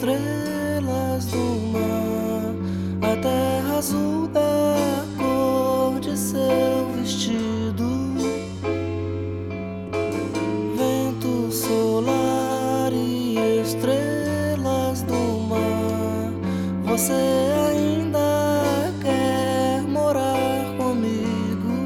estrelas do mar, a terra azul da cor de seu vestido, vento solar e estrelas do mar. Você ainda quer morar comigo?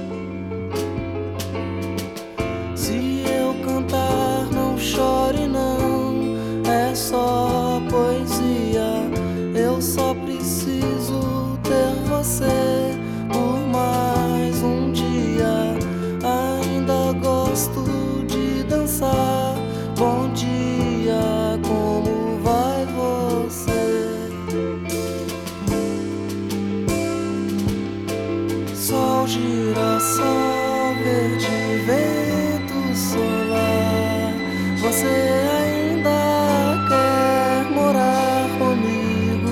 Se eu cantar, não chore não, é só poesia. Eu só preciso ter você por mais um dia. Ainda gosto de dançar. Bom dia, como vai você? Sol, girassol, verde, vento solar. Você ainda quer morar comigo?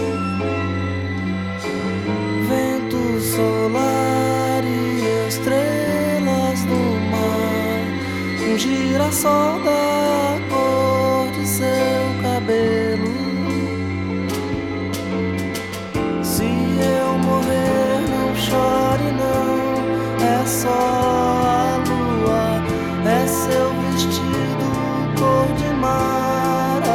Vento solar e estrelas do mar, um girassol da cor de seu cabelo. Se eu morrer, não chore não, é só a lua, é seu vestido cor de maravilha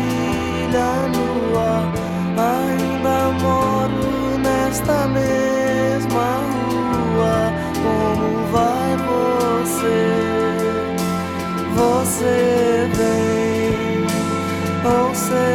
nua. Ainda moro nesta mesma rua. Como vai você? Você vem ou sei?